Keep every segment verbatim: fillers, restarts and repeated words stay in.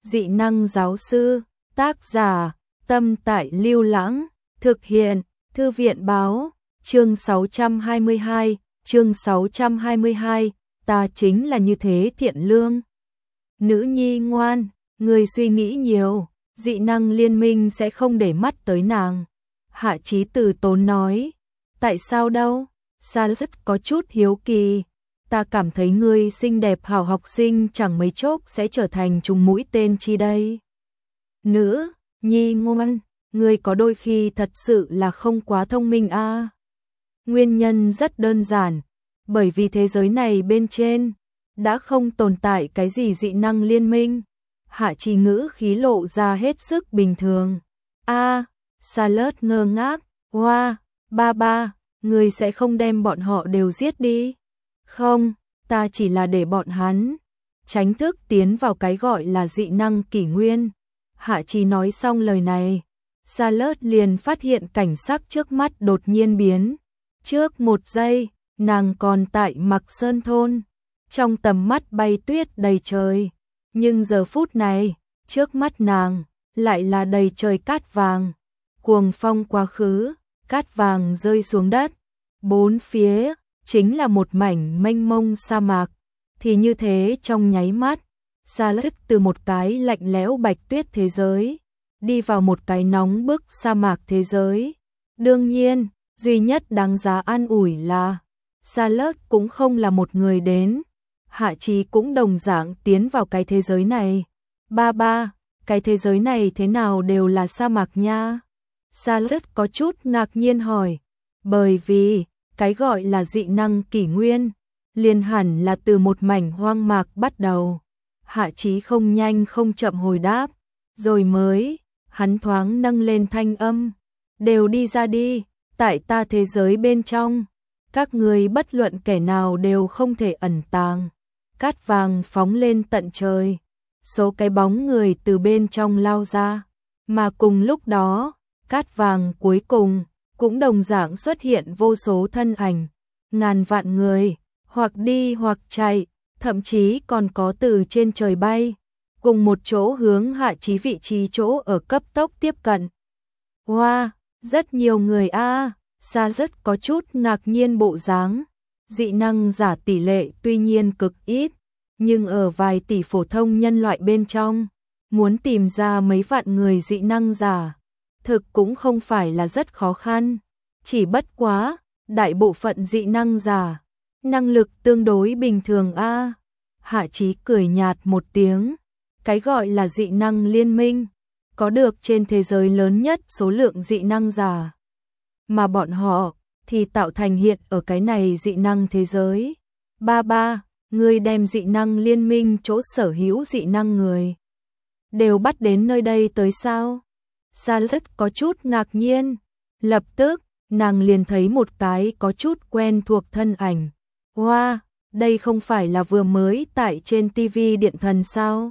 dị năng giáo sư, tác giả, Tâm Tại Lưu Lãng, thực hiện, Thư viện báo, chương sáu trăm hai mươi hai, chương sáu trăm hai mươi hai, ta chính là như thế thiện lương. Nữ nhi ngoan, người suy nghĩ nhiều, dị năng liên minh sẽ không để mắt tới nàng. Hạ Chí Từ tốn nói, tại sao đâu? Sa rất có chút hiếu kỳ. Ta cảm thấy ngươi xinh đẹp hảo học sinh chẳng mấy chốc sẽ trở thành trùng mũi tên chi đây. Nữ, nhi ngoan, ngươi có đôi khi thật sự là không quá thông minh a. À. Nguyên nhân rất đơn giản, bởi vì thế giới này bên trên đã không tồn tại cái gì dị năng liên minh. Hạ Chí ngữ khí lộ ra hết sức bình thường. A, à, Salad ngơ ngác, hoa, wow, ba ba, ngươi sẽ không đem bọn họ đều giết đi. Không, ta chỉ là để bọn hắn tránh thức tiến vào cái gọi là dị năng kỷ nguyên. Hạ Chí nói xong lời này, Salad liền phát hiện cảnh sắc trước mắt đột nhiên biến. Trước một giây, nàng còn tại Mặc Sơn thôn, trong tầm mắt bay tuyết đầy trời, nhưng giờ phút này, trước mắt nàng lại là đầy trời cát vàng. Cuồng phong quá khứ, cát vàng rơi xuống đất, bốn phía chính là một mảnh mênh mông sa mạc. Thì như thế trong nháy mắt, Salad từ một cái lạnh lẽo bạch tuyết thế giới đi vào một cái nóng bức sa mạc thế giới. Đương nhiên, duy nhất đáng giá an ủi là Salad cũng không là một người đến. Hạ Chí cũng đồng dạng tiến vào cái thế giới này. Ba ba, cái thế giới này thế nào đều là sa mạc nha? Salad có chút ngạc nhiên hỏi, bởi vì cái gọi là dị năng kỷ nguyên liền hẳn là từ một mảnh hoang mạc bắt đầu. Hạ Chí không nhanh không chậm hồi đáp, rồi mới, hắn thoáng nâng lên thanh âm, đều đi ra đi, tại ta thế giới bên trong, các người bất luận kẻ nào đều không thể ẩn tàng. Cát vàng phóng lên tận trời, số cái bóng người từ bên trong lao ra, mà cùng lúc đó, cát vàng cuối cùng cũng đồng dạng xuất hiện vô số thân ảnh, ngàn vạn người, hoặc đi hoặc chạy, thậm chí còn có từ trên trời bay, cùng một chỗ hướng Hạ Chí vị trí chỗ ở cấp tốc tiếp cận. Wow, rất nhiều người a. À. Sa rất có chút ngạc nhiên bộ dáng. Dị năng giả tỷ lệ tuy nhiên cực ít, nhưng ở vài tỷ phổ thông nhân loại bên trong, muốn tìm ra mấy vạn người dị năng giả, thực cũng không phải là rất khó khăn. Chỉ bất quá, đại bộ phận dị năng giả, năng lực tương đối bình thường a. À. Hạ Chí cười nhạt một tiếng, cái gọi là dị năng liên minh, có được trên thế giới lớn nhất số lượng dị năng giả. Mà bọn họ thì tạo thành hiện ở cái này dị năng thế giới. Ba ba, ngươi đem dị năng liên minh chỗ sở hữu dị năng người đều bắt đến nơi đây tới sao? Sa rất có chút ngạc nhiên, lập tức nàng liền thấy một cái có chút quen thuộc thân ảnh. Wow, đây không phải là vừa mới tại trên tivi điện thần sao?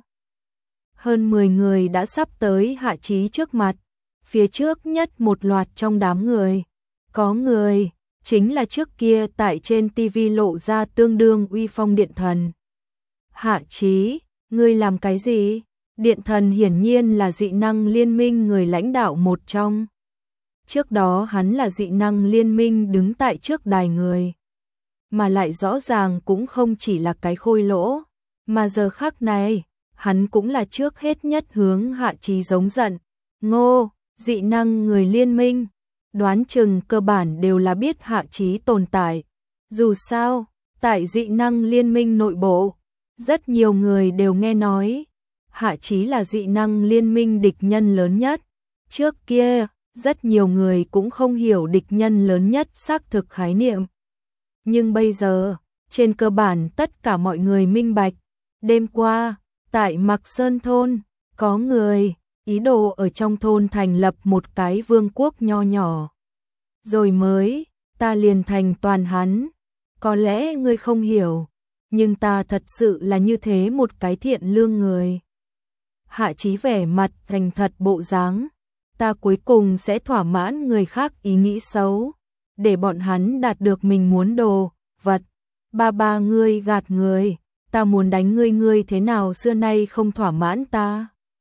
Hơn mười người đã sắp tới Hạ Chí trước mặt, phía trước nhất một loạt trong đám người. Có người, chính là trước kia tại trên tivi lộ ra tương đương uy phong điện thần. Hạ Chí, ngươi làm cái gì? Điện thần hiển nhiên là dị năng liên minh người lãnh đạo một trong. Trước đó hắn là dị năng liên minh đứng tại trước đài người. Mà lại rõ ràng cũng không chỉ là cái khôi lỗ. Mà giờ khắc này, hắn cũng là trước hết nhất hướng Hạ Chí giống giận. Ngô, dị năng người liên minh. Đoán chừng cơ bản đều là biết Hạ Chí tồn tại. Dù sao, tại dị năng liên minh nội bộ, rất nhiều người đều nghe nói Hạ Chí là dị năng liên minh địch nhân lớn nhất. Trước kia, rất nhiều người cũng không hiểu địch nhân lớn nhất xác thực khái niệm. Nhưng bây giờ, trên cơ bản tất cả mọi người minh bạch. Đêm qua, tại Mặc Sơn thôn, có người ý đồ ở trong thôn thành lập một cái vương quốc nho nhỏ. Rồi mới, ta liền thành toàn hắn. Có lẽ ngươi không hiểu, nhưng ta thật sự là như thế một cái thiện lương người. Hạ Chí vẻ mặt thành thật bộ dáng. Ta cuối cùng sẽ thỏa mãn người khác ý nghĩ xấu, để bọn hắn đạt được mình muốn đồ, vật. Ba ba ngươi gạt người, ta muốn đánh ngươi ngươi thế nào xưa nay không thỏa mãn ta.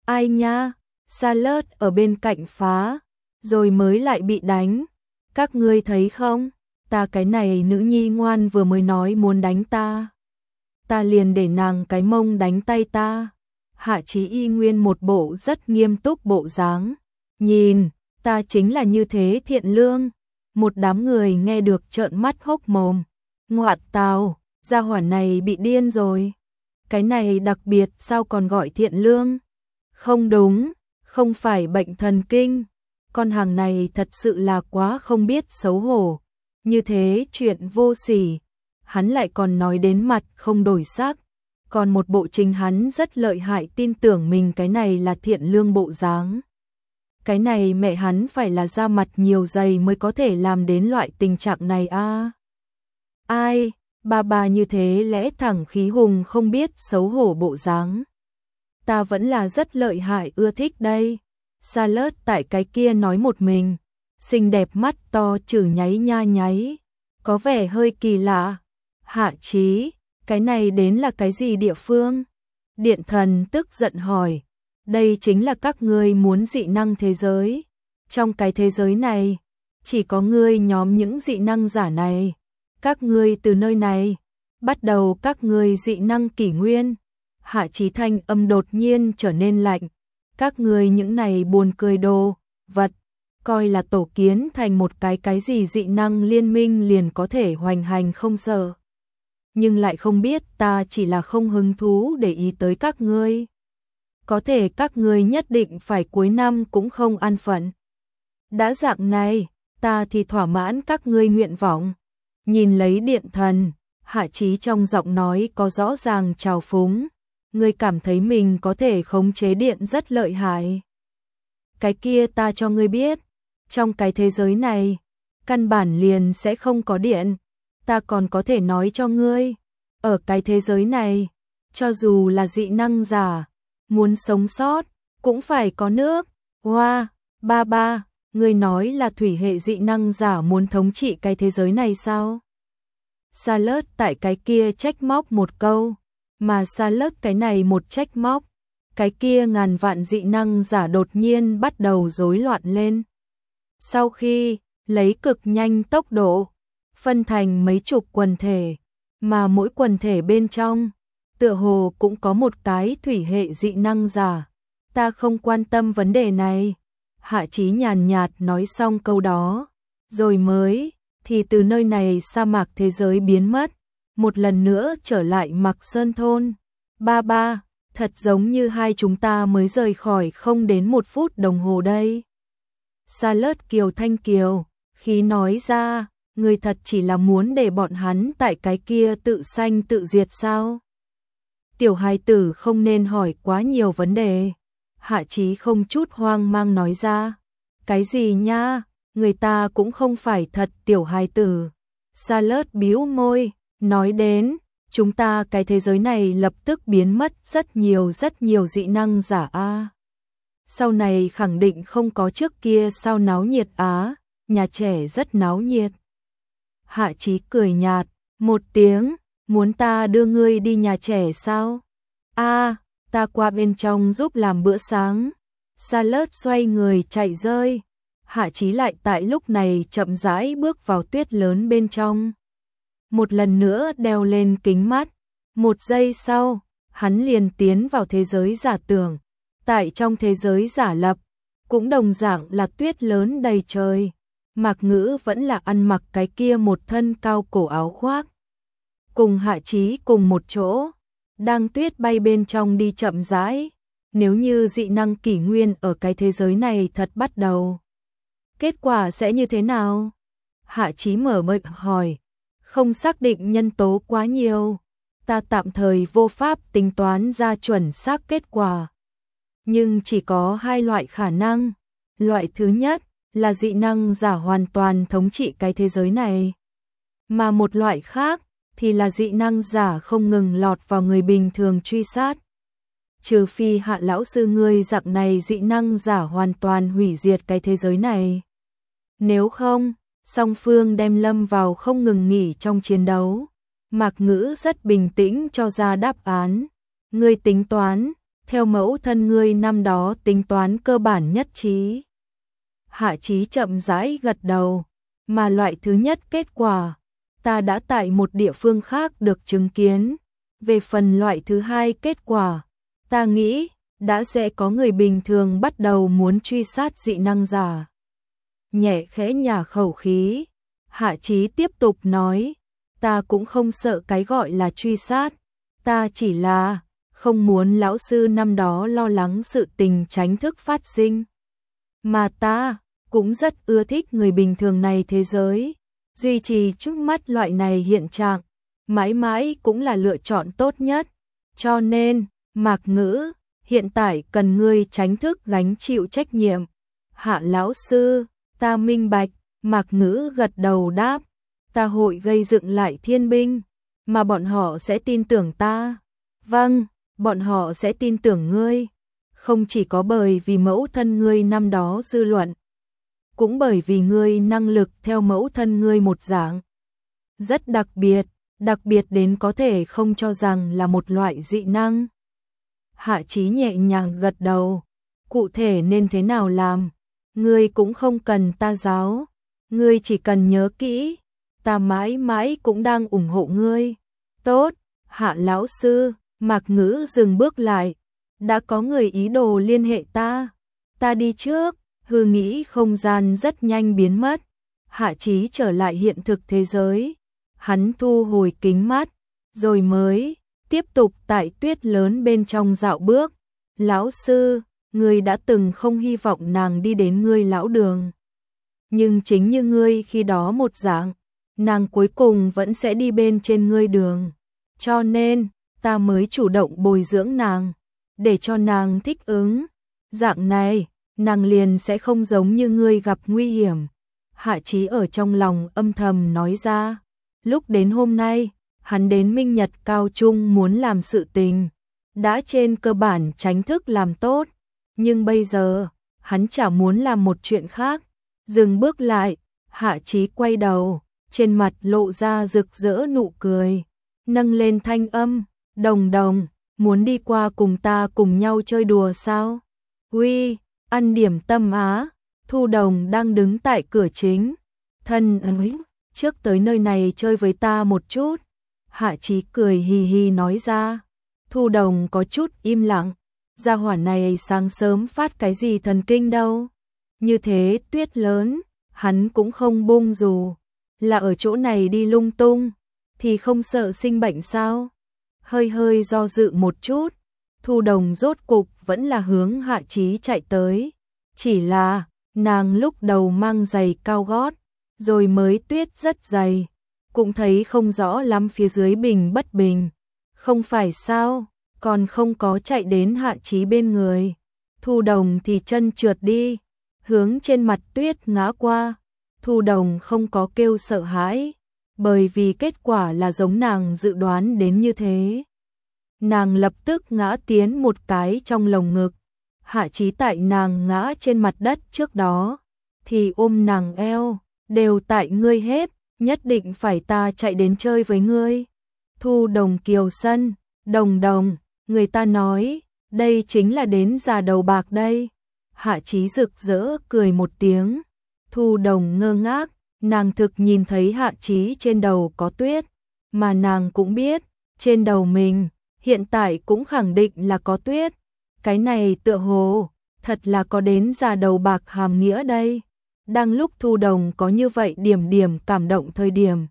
Ai nha, Charlotte ở bên cạnh phá, rồi mới lại bị đánh. Các ngươi thấy không, ta cái này nữ nhi ngoan vừa mới nói muốn đánh ta. Ta liền để nàng cái mông đánh tay ta. Hạ Chí y nguyên một bộ rất nghiêm túc bộ dáng. Nhìn, ta chính là như thế thiện lương. Một đám người nghe được trợn mắt hốc mồm. Ngoạn tào, gia hỏa này bị điên rồi. Cái này đặc biệt sao còn gọi thiện lương? Không đúng, không phải bệnh thần kinh. Con hàng này thật sự là quá không biết xấu hổ. Như thế chuyện vô sỉ, hắn lại còn nói đến mặt không đổi sắc. Còn một bộ chính hắn rất lợi hại tin tưởng mình cái này là thiện lương bộ dáng. Cái này mẹ hắn phải là da mặt nhiều dày mới có thể làm đến loại tình trạng này a. À. Ai, bà bà như thế lẽ thẳng khí hùng không biết xấu hổ bộ dáng. Ta vẫn là rất lợi hại ưa thích đây. Charlotte tại cái kia nói một mình, xinh đẹp mắt to chử nháy nha nháy, có vẻ hơi kỳ lạ. Hạ Chí, cái này đến là cái gì địa phương? Điện thần tức giận hỏi, đây chính là các ngươi muốn dị năng thế giới. Trong cái thế giới này, chỉ có ngươi nhóm những dị năng giả này. Các ngươi từ nơi này, bắt đầu các ngươi dị năng kỷ nguyên. Hạ Chí thanh âm đột nhiên trở nên lạnh. Các ngươi những này buồn cười đồ, vật, coi là tổ kiến thành một cái cái gì dị năng liên minh liền có thể hoành hành không sợ. Nhưng lại không biết ta chỉ là không hứng thú để ý tới các ngươi. Có thể các ngươi nhất định phải cuối năm cũng không an phận. Đã dạng này, ta thì thỏa mãn các ngươi nguyện vọng. Nhìn lấy điện thần, Hạ Chí trong giọng nói có rõ ràng trào phúng. Ngươi cảm thấy mình có thể khống chế điện rất lợi hại. Cái kia ta cho ngươi biết, trong cái thế giới này, căn bản liền sẽ không có điện. Ta còn có thể nói cho ngươi, ở cái thế giới này, cho dù là dị năng giả, muốn sống sót, cũng phải có nước. Hoa, ba ba, ngươi nói là thủy hệ dị năng giả muốn thống trị cái thế giới này sao? Charlotte tại cái kia trách móc một câu. Mà Charlotte cái này một trách móc, cái kia ngàn vạn dị năng giả đột nhiên bắt đầu rối loạn lên. Sau khi lấy cực nhanh tốc độ, phân thành mấy chục quần thể, mà mỗi quần thể bên trong, tựa hồ cũng có một cái thủy hệ dị năng giả. Ta không quan tâm vấn đề này. Hạ Chí nhàn nhạt nói xong câu đó, rồi mới, thì từ nơi này sa mạc thế giới biến mất. Một lần nữa trở lại Mạc Sơn thôn. Ba ba, thật giống như hai chúng ta mới rời khỏi không đến một phút đồng hồ đây. Charlotte kiều thanh kiều, khí nói ra, người thật chỉ là muốn để bọn hắn tại cái kia tự sanh tự diệt sao? Tiểu hài tử không nên hỏi quá nhiều vấn đề. Hạ Chí không chút hoang mang nói ra. Cái gì nha, người ta cũng không phải thật tiểu hài tử. Charlotte bĩu môi. Nói đến, chúng ta cái thế giới này lập tức biến mất rất nhiều rất nhiều dị năng giả a. Sau này khẳng định không có trước kia sao náo nhiệt á, nhà trẻ rất náo nhiệt. Hạ Chí cười nhạt, một tiếng, muốn ta đưa ngươi đi nhà trẻ sao? A, ta qua bên trong giúp làm bữa sáng. Charlotte xoay người chạy rơi. Hạ Chí lại tại lúc này chậm rãi bước vào tuyết lớn bên trong. Một lần nữa đeo lên kính mắt. Một giây sau, hắn liền tiến vào thế giới giả tưởng. Tại trong thế giới giả lập, cũng đồng dạng là tuyết lớn đầy trời. Mạc Ngữ vẫn là ăn mặc cái kia một thân cao cổ áo khoác. Cùng Hạ Chí cùng một chỗ, đang tuyết bay bên trong đi chậm rãi. Nếu như dị năng kỷ nguyên ở cái thế giới này thật bắt đầu, kết quả sẽ như thế nào? Hạ Chí mở miệng hỏi. Không xác định nhân tố quá nhiều, ta tạm thời vô pháp tính toán ra chuẩn xác kết quả. Nhưng chỉ có hai loại khả năng. Loại thứ nhất là dị năng giả hoàn toàn thống trị cái thế giới này. Mà một loại khác thì là dị năng giả không ngừng lọt vào người bình thường truy sát. Trừ phi Hạ lão sư ngươi dạng này dị năng giả hoàn toàn hủy diệt cái thế giới này. Nếu không, song phương đem lâm vào không ngừng nghỉ trong chiến đấu. Mạc Ngữ rất bình tĩnh cho ra đáp án. Ngươi tính toán, theo mẫu thân ngươi năm đó tính toán cơ bản nhất trí. Hạ Chí chậm rãi gật đầu, mà loại thứ nhất kết quả, ta đã tại một địa phương khác được chứng kiến. Về phần loại thứ hai kết quả, ta nghĩ, đã sẽ có người bình thường bắt đầu muốn truy sát dị năng giả. Nhẹ khẽ nhả khẩu khí, Hạ Chí tiếp tục nói, ta cũng không sợ cái gọi là truy sát, ta chỉ là không muốn lão sư năm đó lo lắng sự tình tránh thức phát sinh. Mà ta cũng rất ưa thích người bình thường này thế giới, duy trì trước mắt loại này hiện trạng, mãi mãi cũng là lựa chọn tốt nhất. Cho nên, Mạc Ngữ, hiện tại cần ngươi tránh thức gánh chịu trách nhiệm. Hạ lão sư, ta minh bạch, Mạc Ngữ gật đầu đáp, ta hội gây dựng lại thiên binh, mà bọn họ sẽ tin tưởng ta. Vâng, bọn họ sẽ tin tưởng ngươi, không chỉ có bởi vì mẫu thân ngươi năm đó dư luận, cũng bởi vì ngươi năng lực theo mẫu thân ngươi một dạng. Rất đặc biệt, đặc biệt đến có thể không cho rằng là một loại dị năng. Hạ Chí nhẹ nhàng gật đầu, cụ thể nên thế nào làm, ngươi cũng không cần ta giáo, ngươi chỉ cần nhớ kỹ, ta mãi mãi cũng đang ủng hộ ngươi. Tốt, Hạ lão sư, Mạc Ngữ dừng bước lại, đã có người ý đồ liên hệ ta, ta đi trước. Hư nghĩ không gian rất nhanh biến mất, Hạ Chí trở lại hiện thực thế giới, hắn thu hồi kính mắt, rồi mới tiếp tục tại tuyết lớn bên trong dạo bước. Lão sư, ngươi đã từng không hy vọng nàng đi đến ngươi lão đường, nhưng chính như ngươi khi đó một dạng, nàng cuối cùng vẫn sẽ đi bên trên ngươi đường, cho nên ta mới chủ động bồi dưỡng nàng, để cho nàng thích ứng, dạng này nàng liền sẽ không giống như ngươi gặp nguy hiểm. Hạ Chí ở trong lòng âm thầm nói ra, lúc đến hôm nay, hắn đến Minh Nhật Cao Trung muốn làm sự tình, đã trên cơ bản tránh thức làm tốt, nhưng bây giờ, hắn chả muốn làm một chuyện khác. Dừng bước lại, Hạ Chí quay đầu, trên mặt lộ ra rực rỡ nụ cười, nâng lên thanh âm, Đồng Đồng, muốn đi qua cùng ta cùng nhau chơi đùa sao? Uy, ăn điểm tâm á. Thu Đồng đang đứng tại cửa chính, thân ấy, trước tới nơi này chơi với ta một chút. Hạ Chí cười hì hì nói ra. Thu Đồng có chút im lặng, gia hỏa này sáng sớm phát cái gì thần kinh đâu. Như thế tuyết lớn, hắn cũng không bung dù, là ở chỗ này đi lung tung, thì không sợ sinh bệnh sao? Hơi hơi do dự một chút, Thu Đồng rốt cục vẫn là hướng Hạ Chí chạy tới. Chỉ là, nàng lúc đầu mang giày cao gót, rồi mới tuyết rất dày, cũng thấy không rõ lắm phía dưới bình bất bình. Không phải sao, còn không có chạy đến Hạ Chí bên người. Thu Đồng thì chân trượt đi, hướng trên mặt tuyết ngã qua. Thu Đồng không có kêu sợ hãi, bởi vì kết quả là giống nàng dự đoán đến như thế. Nàng lập tức ngã tiến một cái trong lồng ngực. Hạ Chí tại nàng ngã trên mặt đất trước đó, thì ôm nàng eo, đều tại ngươi hết, nhất định phải ta chạy đến chơi với ngươi. Thu Đồng kiều sân, Đồng Đồng, người ta nói, đây chính là đến già đầu bạc đây. Hạ Chí rực rỡ cười một tiếng. Thu Đồng ngơ ngác, nàng thực nhìn thấy Hạ Chí trên đầu có tuyết, mà nàng cũng biết, trên đầu mình, hiện tại cũng khẳng định là có tuyết. Cái này tựa hồ, thật là có đến già đầu bạc hàm nghĩa đây. Đang lúc Thu Đồng có như vậy điểm điểm cảm động thời điểm,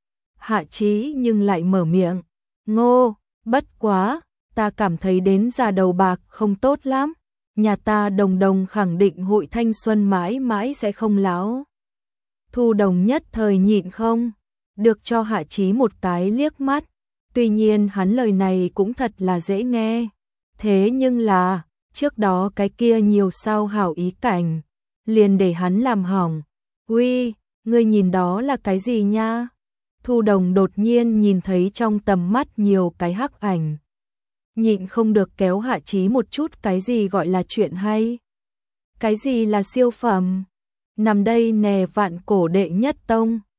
Hạ Chí nhưng lại mở miệng, Ngô, bất quá, ta cảm thấy đến già đầu bạc không tốt lắm. Nhà ta Đồng Đồng khẳng định hội thanh xuân mãi mãi sẽ không lão. Thu Đồng nhất thời nhịn không được cho Hạ Chí một cái liếc mắt. Tuy nhiên hắn lời này cũng thật là dễ nghe. Thế nhưng là, trước đó cái kia nhiều sao hảo ý cảnh, liền để hắn làm hỏng. Uy, ngươi nhìn đó là cái gì nha? Thu Đồng đột nhiên nhìn thấy trong tầm mắt nhiều cái hắc ảnh. Nhịn không được kéo Hạ Chí một chút, cái gì gọi là chuyện hay? Cái gì là siêu phẩm? Nằm đây nè vạn cổ đệ nhất tông.